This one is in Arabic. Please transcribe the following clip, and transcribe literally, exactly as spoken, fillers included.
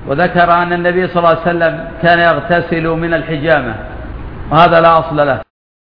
وذكر أن النبي صلى الله عليه وسلم كان يغتسل من الحجامة، وهذا لا أصل له.